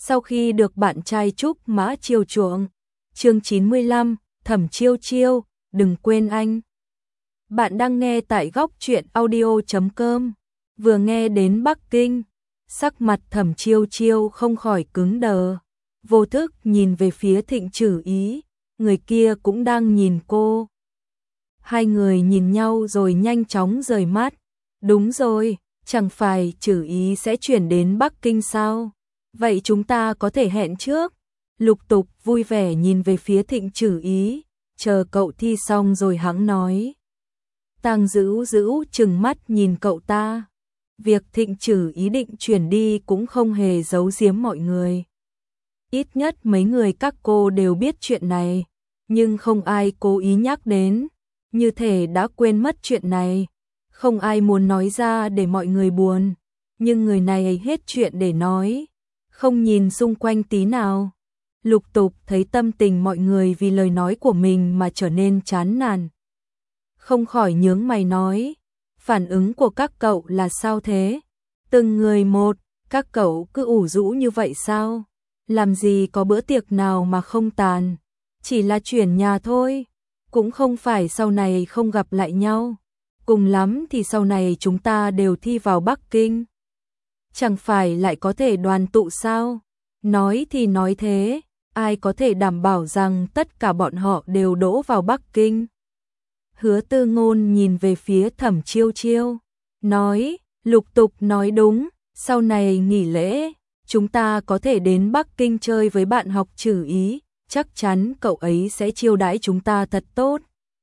sau khi được bạn trai Trúc Mã chiều chuộng. Chương 95, Thẩm Chiêu Chiêu, đừng quên anh. Bạn đang nghe tại góc truyện audio.com. Vừa nghe đến Bắc Kinh, sắc mặt Thẩm Chiêu Chiêu không khỏi cứng đờ, vô thức nhìn về phía Thịnh Chử Ý, người kia cũng đang nhìn cô. Hai người nhìn nhau rồi nhanh chóng rời mắt. Đúng rồi, chẳng phải Chử Ý sẽ chuyển đến Bắc Kinh sao? Vậy chúng ta có thể hẹn trước. Lục Tục vui vẻ nhìn về phía Thịnh Chử Ý, chờ cậu thi xong rồi hẵng nói. Tang Dữu Dữu trừng mắt nhìn cậu ta. Việc Thịnh Chử Ý định chuyển đi cũng không hề giấu giếm mọi người. Ít nhất mấy người các cô đều biết chuyện này, nhưng không ai cố ý nhắc đến, như thể đã quên mất chuyện này. Không ai muốn nói ra để mọi người buồn, nhưng người này hết chuyện để nói, không nhìn xung quanh tí nào. Lục Tục thấy tâm tình mọi người vì lời nói của mình mà trở nên chán nản, không khỏi nhướng mày nói, phản ứng của các cậu là sao thế? Từng người một, các cậu cứ ủ rũ như vậy sao? Làm gì có bữa tiệc nào mà không tàn, chỉ là chuyển nhà thôi, cũng không phải sau này không gặp lại nhau. Cùng lắm thì sau này chúng ta đều thi vào Bắc Kinh, chẳng phải lại có thể đoàn tụ sao? Nói thì nói thế, ai có thể đảm bảo rằng tất cả bọn họ đều đỗ vào Bắc Kinh? Hứa Tư Ngôn nhìn về phía Thẩm Chiêu Chiêu, nói, Lục Tục nói đúng, sau này nghỉ lễ, chúng ta có thể đến Bắc Kinh chơi với bạn học Chử Ý, chắc chắn cậu ấy sẽ chiêu đãi chúng ta thật tốt.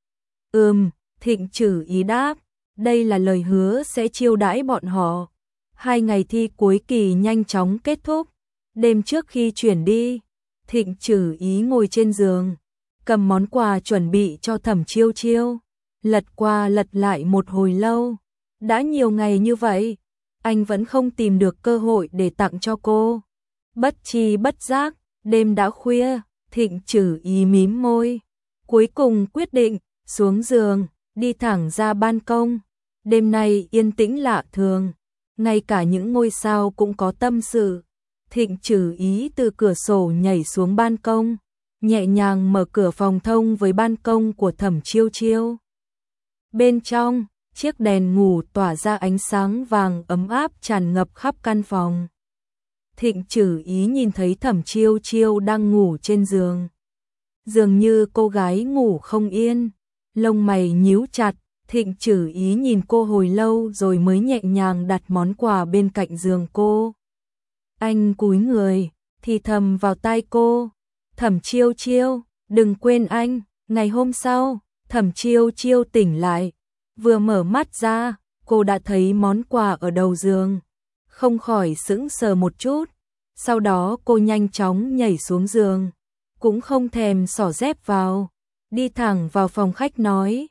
Thịnh Chử Ý đáp, đây là lời hứa sẽ chiêu đãi bọn họ. 2 ngày thi cuối kỳ nhanh chóng kết thúc. Đêm trước khi chuyển đi, Thịnh Chử Ý ngồi trên giường, cầm món quà chuẩn bị cho Thẩm Chiêu Chiêu, lật qua lật lại một hồi lâu. Đã nhiều ngày như vậy, anh vẫn không tìm được cơ hội để tặng cho cô. Bất tri bất giác, đêm đã khuya, Thịnh Chử Ý mím môi, cuối cùng quyết định xuống giường, đi thẳng ra ban công. Đêm nay yên tĩnh lạ thường, ngay cả những ngôi sao cũng có tâm sự. Thịnh Chử Ý từ cửa sổ nhảy xuống ban công, nhẹ nhàng mở cửa phòng thông với ban công của Thẩm Chiêu Chiêu. Bên trong, chiếc đèn ngủ tỏa ra ánh sáng vàng ấm áp tràn ngập khắp căn phòng. Thịnh Chử Ý nhìn thấy Thẩm Chiêu Chiêu đang ngủ trên giường. Dường như cô gái ngủ không yên, lông mày nhíu chặt. Thịnh Chử Ý nhìn cô hồi lâu rồi mới nhẹ nhàng đặt món quà bên cạnh giường cô. Anh cúi người, thì thầm vào tai cô, Thẩm Chiêu Chiêu, đừng quên anh. Ngày hôm sau, Thẩm Chiêu Chiêu tỉnh lại, vừa mở mắt ra, cô đã thấy món quà ở đầu giường, không khỏi sững sờ một chút. Sau đó cô nhanh chóng nhảy xuống giường, cũng không thèm xỏ dép vào, đi thẳng vào phòng khách nói,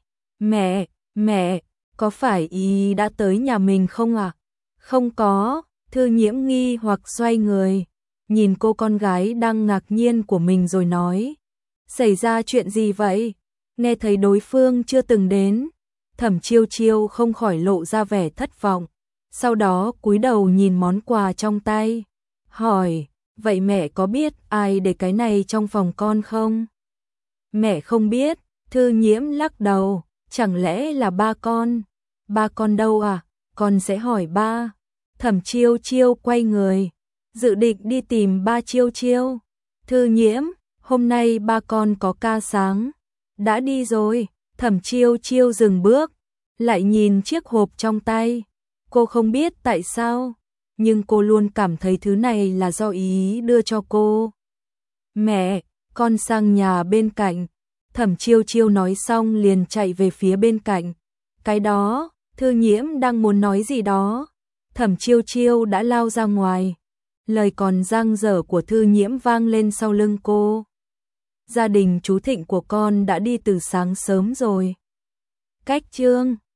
Mẹ, có phải ý đã tới nhà mình không ạ? Không có. Thư Nhiễm nghi hoặc xoay người, nhìn cô con gái đang ngạc nhiên của mình rồi nói, xảy ra chuyện gì vậy? Nghe thấy đối phương chưa từng đến, Thẩm Chiêu Chiêu không khỏi lộ ra vẻ thất vọng, sau đó cúi đầu nhìn món quà trong tay, hỏi, vậy mẹ có biết ai để cái này trong phòng con không? Mẹ không biết. Thư Nhiễm lắc đầu, chẳng lẽ là ba con? Ba con đâu à? Con sẽ hỏi ba. Thẩm Chiêu Chiêu quay người, dự định đi tìm ba Chiêu Chiêu. Thư Nhiễm, hôm nay ba con có ca sáng. Đã đi rồi. Thẩm Chiêu Chiêu dừng bước, lại nhìn chiếc hộp trong tay. Cô không biết tại sao, nhưng cô luôn cảm thấy thứ này là do ý đưa cho cô. Mẹ, con sang nhà bên cạnh. Thẩm Chiêu Chiêu nói xong liền chạy về phía bên cạnh. Cái đó, Thư Nhiễm đang muốn nói gì đó. Thẩm Chiêu Chiêu đã lao ra ngoài. Lời còn dang dở của Thư Nhiễm vang lên sau lưng cô. Gia đình chú Thịnh của con đã đi từ sáng sớm rồi. Cách chương